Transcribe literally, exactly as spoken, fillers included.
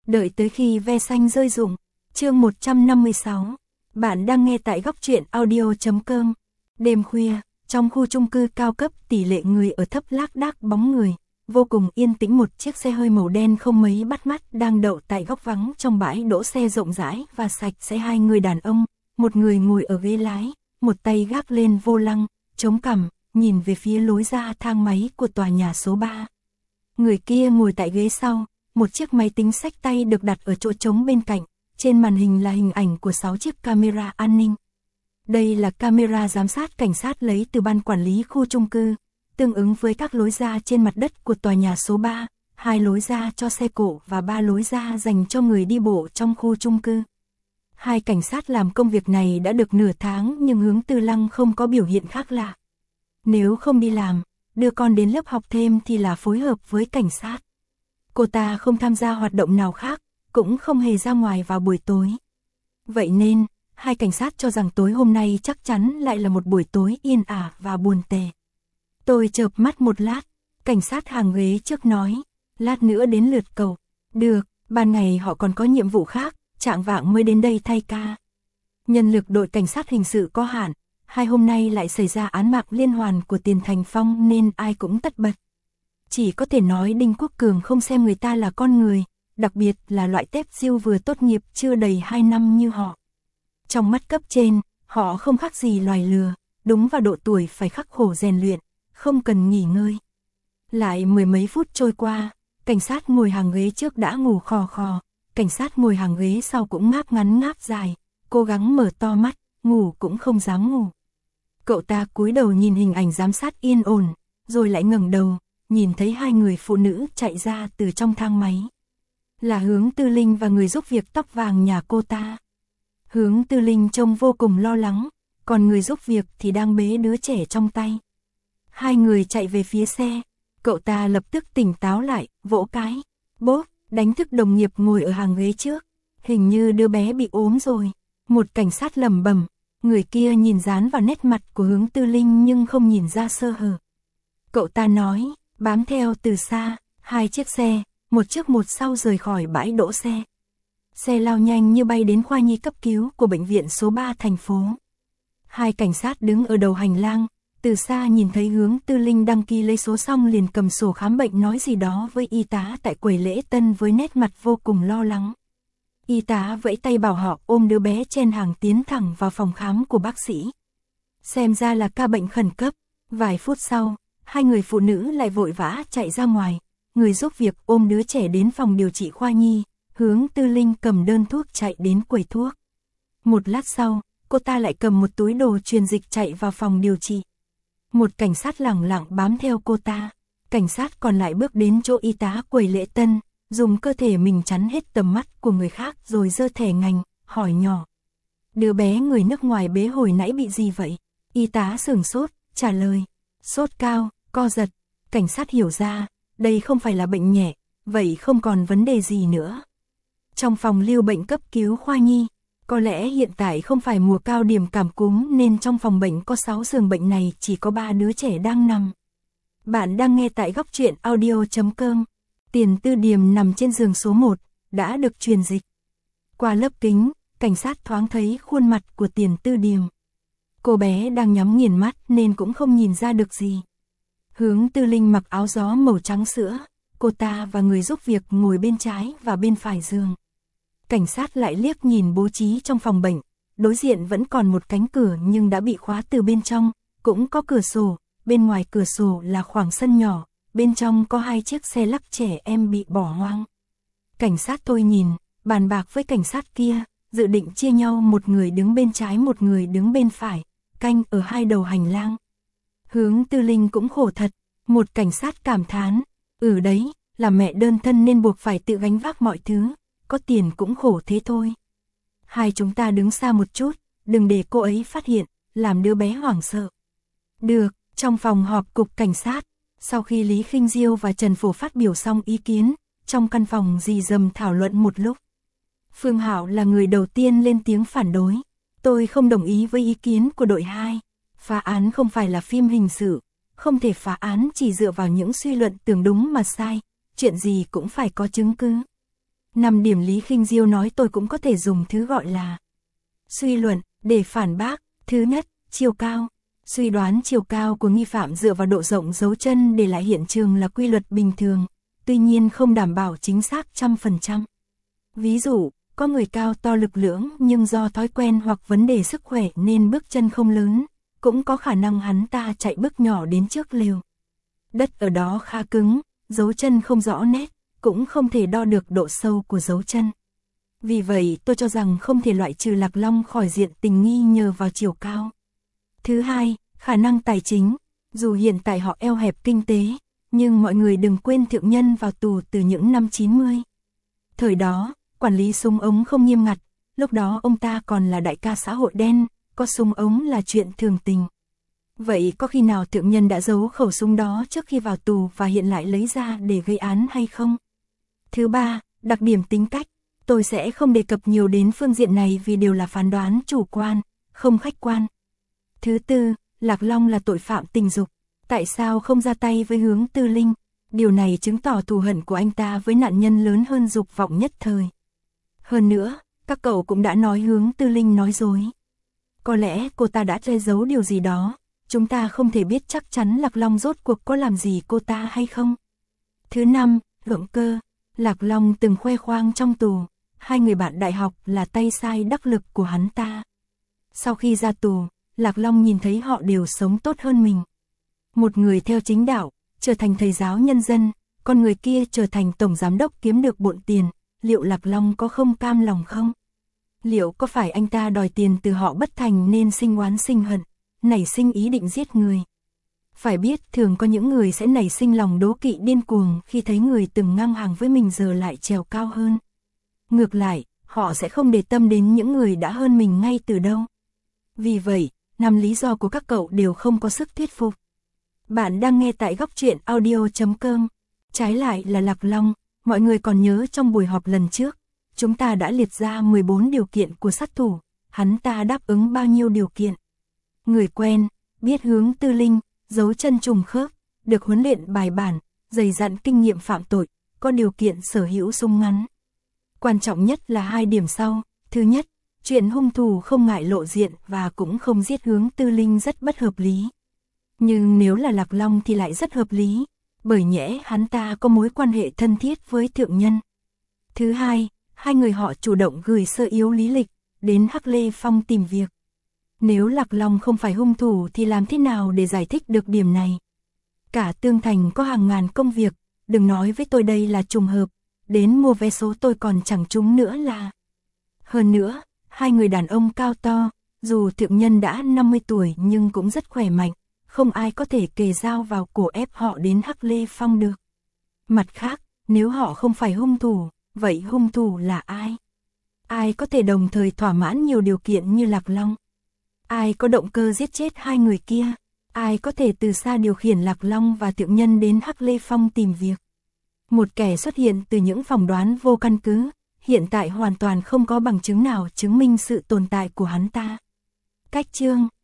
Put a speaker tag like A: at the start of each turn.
A: Đợi tới khi ve xanh rơi rụng. Chương một trăm năm mươi sáu. Bạn đang nghe tại góc truyện audio chấm com. Đêm khuya, trong khu chung cư cao cấp tỷ lệ người ở thấp lác đác bóng người, vô cùng yên tĩnh. Một chiếc xe hơi màu đen không mấy bắt mắt đang đậu tại góc vắng trong bãi đỗ xe rộng rãi và sạch sẽ. Hai người đàn ông, một người ngồi ở ghế lái, một tay gác lên vô lăng, chống cằm, nhìn về phía lối ra thang máy của tòa nhà số ba. Người kia ngồi tại ghế sau, một chiếc máy tính xách tay được đặt ở chỗ trống bên cạnh, trên màn hình là hình ảnh của sáu chiếc camera an ninh. Đây là camera giám sát cảnh sát lấy từ ban quản lý khu chung cư, tương ứng với các lối ra trên mặt đất của tòa nhà số ba, hai lối ra cho xe cộ và ba lối ra dành cho người đi bộ trong khu chung cư. Hai cảnh sát làm công việc này đã được nửa tháng nhưng Hướng Tư Lăng không có biểu hiện khác lạ. Nếu không đi làm, đưa con đến lớp học thêm thì là phối hợp với cảnh sát. Cô ta không tham gia hoạt động nào khác, cũng không hề ra ngoài vào buổi tối. Vậy nên, hai cảnh sát cho rằng tối hôm nay chắc chắn lại là một buổi tối yên ả và buồn tẻ. Tôi chợp mắt một lát, cảnh sát hàng ghế trước nói, lát nữa đến lượt cậu. Được, ban ngày họ còn có nhiệm vụ khác, chạng vạng mới đến đây thay ca. Nhân lực đội cảnh sát hình sự có hạn, hai hôm nay lại xảy ra án mạng liên hoàn của Tiền Thành Phong nên ai cũng tất bật. Chỉ có thể nói Đinh Quốc Cường không xem người ta là con người, đặc biệt là loại tép diêu vừa tốt nghiệp chưa đầy hai năm như họ. Trong mắt cấp trên, họ không khác gì loài lừa, đúng vào độ tuổi phải khắc khổ rèn luyện, không cần nghỉ ngơi. Lại mười mấy phút trôi qua, cảnh sát ngồi hàng ghế trước đã ngủ khò khò, cảnh sát ngồi hàng ghế sau cũng ngáp ngắn ngáp dài, cố gắng mở to mắt, ngủ cũng không dám ngủ. Cậu ta cúi đầu nhìn hình ảnh giám sát yên ổn, rồi lại ngẩng đầu, nhìn thấy hai người phụ nữ chạy ra từ trong thang máy. Là Hướng Tư Linh và người giúp việc tóc vàng nhà cô ta. Hướng Tư Linh trông vô cùng lo lắng, còn người giúp việc thì đang bế đứa trẻ trong tay. Hai người chạy về phía xe, cậu ta lập tức tỉnh táo lại, vỗ cái, bốp, đánh thức đồng nghiệp ngồi ở hàng ghế trước. Hình như đứa bé bị ốm rồi. Một cảnh sát lẩm bẩm, người kia nhìn dán vào nét mặt của Hướng Tư Linh nhưng không nhìn ra sơ hở. Cậu ta nói, bám theo từ xa, hai chiếc xe, một trước một sau rời khỏi bãi đỗ xe. Xe lao nhanh như bay đến khoa nhi cấp cứu của bệnh viện số ba thành phố. Hai cảnh sát đứng ở đầu hành lang, từ xa nhìn thấy Hướng Tư Linh đăng ký lấy số xong liền cầm sổ khám bệnh nói gì đó với y tá tại quầy lễ tân với nét mặt vô cùng lo lắng. Y tá vẫy tay bảo họ ôm đứa bé chen hàng tiến thẳng vào phòng khám của bác sĩ. Xem ra là ca bệnh khẩn cấp. Vài phút sau, hai người phụ nữ lại vội vã chạy ra ngoài. Người giúp việc ôm đứa trẻ đến phòng điều trị khoa nhi. Hướng Tư Linh cầm đơn thuốc chạy đến quầy thuốc. Một lát sau, cô ta lại cầm một túi đồ truyền dịch chạy vào phòng điều trị. Một cảnh sát lẳng lặng bám theo cô ta. Cảnh sát còn lại bước đến chỗ y tá quầy lễ tân, dùng cơ thể mình chắn hết tầm mắt của người khác rồi giơ thẻ ngành, hỏi nhỏ. Đứa bé người nước ngoài bế hồi nãy bị gì vậy? Y tá sửng sốt, trả lời. Sốt cao, co giật. Cảnh sát hiểu ra, đây không phải là bệnh nhẹ, vậy không còn vấn đề gì nữa. Trong phòng lưu bệnh cấp cứu khoa nhi, có lẽ hiện tại không phải mùa cao điểm cảm cúm nên trong phòng bệnh có sáu giường bệnh này chỉ có ba đứa trẻ đang nằm. Bạn đang nghe tại góc truyện audio chấm com. Tiền Tư Điềm nằm trên giường số một, đã được truyền dịch. Qua lớp kính, cảnh sát thoáng thấy khuôn mặt của Tiền Tư Điềm. Cô bé đang nhắm nghiền mắt nên cũng không nhìn ra được gì. Hướng Tư Linh mặc áo gió màu trắng sữa, cô ta và người giúp việc ngồi bên trái và bên phải giường. Cảnh sát lại liếc nhìn bố trí trong phòng bệnh, đối diện vẫn còn một cánh cửa nhưng đã bị khóa từ bên trong, cũng có cửa sổ, bên ngoài cửa sổ là khoảng sân nhỏ. Bên trong có hai chiếc xe lắc trẻ em bị bỏ hoang. Cảnh sát tôi nhìn, bàn bạc với cảnh sát kia, dự định chia nhau một người đứng bên trái một người đứng bên phải, canh ở hai đầu hành lang. Hướng Tư Linh cũng khổ thật, một cảnh sát cảm thán, ừ đấy, là mẹ đơn thân nên buộc phải tự gánh vác mọi thứ, có tiền cũng khổ thế thôi. Hai chúng ta đứng xa một chút, đừng để cô ấy phát hiện, làm đứa bé hoảng sợ. Được, trong phòng họp cục cảnh sát. Sau khi Lý Khinh Diêu và Trần Phổ phát biểu xong ý kiến, trong căn phòng rì rầm thảo luận một lúc. Phương Hạo là người đầu tiên lên tiếng phản đối. Tôi không đồng ý với ý kiến của đội hai. Phá án không phải là phim hình sự, không thể phá án chỉ dựa vào những suy luận tưởng đúng mà sai, chuyện gì cũng phải có chứng cứ. Năm điểm Lý Khinh Diêu nói tôi cũng có thể dùng thứ gọi là suy luận để phản bác. Thứ nhất, chiều cao. Suy đoán chiều cao của nghi phạm dựa vào độ rộng dấu chân để lại hiện trường là quy luật bình thường, tuy nhiên không đảm bảo chính xác trăm phần trăm. Ví dụ, có người cao to lực lưỡng nhưng do thói quen hoặc vấn đề sức khỏe nên bước chân không lớn, cũng có khả năng hắn ta chạy bước nhỏ đến trước lều. Đất ở đó khá cứng, dấu chân không rõ nét, cũng không thể đo được độ sâu của dấu chân. Vì vậy tôi cho rằng không thể loại trừ Lạc Long khỏi diện tình nghi nhờ vào chiều cao. Thứ hai, khả năng tài chính. Dù hiện tại họ eo hẹp kinh tế, nhưng mọi người đừng quên thượng nhân vào tù từ những năm chín mươi. Thời đó, quản lý súng ống không nghiêm ngặt, lúc đó ông ta còn là đại ca xã hội đen, có súng ống là chuyện thường tình. Vậy có khi nào thượng nhân đã giấu khẩu súng đó trước khi vào tù và hiện lại lấy ra để gây án hay không? Thứ ba, đặc điểm tính cách. Tôi sẽ không đề cập nhiều đến phương diện này vì đều là phán đoán chủ quan, không khách quan. Thứ tư, Lạc Long là tội phạm tình dục. Tại sao không ra tay với Hướng Tư Linh? Điều này chứng tỏ thù hận của anh ta với nạn nhân lớn hơn dục vọng nhất thời. Hơn nữa, các cậu cũng đã nói Hướng Tư Linh nói dối. Có lẽ cô ta đã che giấu điều gì đó. Chúng ta không thể biết chắc chắn Lạc Long rốt cuộc có làm gì cô ta hay không. Thứ năm, động cơ. Lạc Long từng khoe khoang trong tù, hai người bạn đại học là tay sai đắc lực của hắn ta. Sau khi ra tù, Lạc Long nhìn thấy họ đều sống tốt hơn mình. Một người theo chính đạo, trở thành thầy giáo nhân dân, còn người kia trở thành tổng giám đốc kiếm được bộn tiền, liệu Lạc Long có không cam lòng không? Liệu có phải anh ta đòi tiền từ họ bất thành nên sinh oán sinh hận, nảy sinh ý định giết người? Phải biết thường có những người sẽ nảy sinh lòng đố kỵ điên cuồng khi thấy người từng ngang hàng với mình giờ lại trèo cao hơn. Ngược lại, họ sẽ không để tâm đến những người đã hơn mình ngay từ đâu. Vì vậy, năm lý do của các cậu đều không có sức thuyết phục. Bạn đang nghe tại góc truyện audio chấm com. Trái lại là Lạc Long, mọi người còn nhớ trong buổi họp lần trước, chúng ta đã liệt ra mười bốn điều kiện của sát thủ, hắn ta đáp ứng bao nhiêu điều kiện? Người quen, biết Hướng Tư Linh, dấu chân trùng khớp, được huấn luyện bài bản, dày dặn kinh nghiệm phạm tội, có điều kiện sở hữu súng ngắn. Quan trọng nhất là hai điểm sau. Thứ nhất, chuyện hung thủ không ngại lộ diện và cũng không giết Hướng Tư Linh rất bất hợp lý. Nhưng nếu là Lạc Long thì lại rất hợp lý, bởi nhẽ hắn ta có mối quan hệ thân thiết với thượng nhân. Thứ hai, hai người họ chủ động gửi sơ yếu lý lịch đến Hắc Lê Phong tìm việc. Nếu Lạc Long không phải hung thủ thì làm thế nào để giải thích được điểm này? Cả Tương Thành có hàng ngàn công việc, đừng nói với tôi đây là trùng hợp, đến mua vé số tôi còn chẳng trúng nữa là. Hơn nữa, hai người đàn ông cao to, dù thượng nhân đã năm mươi tuổi nhưng cũng rất khỏe mạnh, không ai có thể kề dao vào cổ ép họ đến Hắc Lê Phong được. Mặt khác, nếu họ không phải hung thủ, vậy hung thủ là ai? Ai có thể đồng thời thỏa mãn nhiều điều kiện như Lạc Long? Ai có động cơ giết chết hai người kia? Ai có thể từ xa điều khiển Lạc Long và thượng nhân đến Hắc Lê Phong tìm việc? Một kẻ xuất hiện từ những phỏng đoán vô căn cứ, hiện tại hoàn toàn không có bằng chứng nào chứng minh sự tồn tại của hắn ta. Cách chương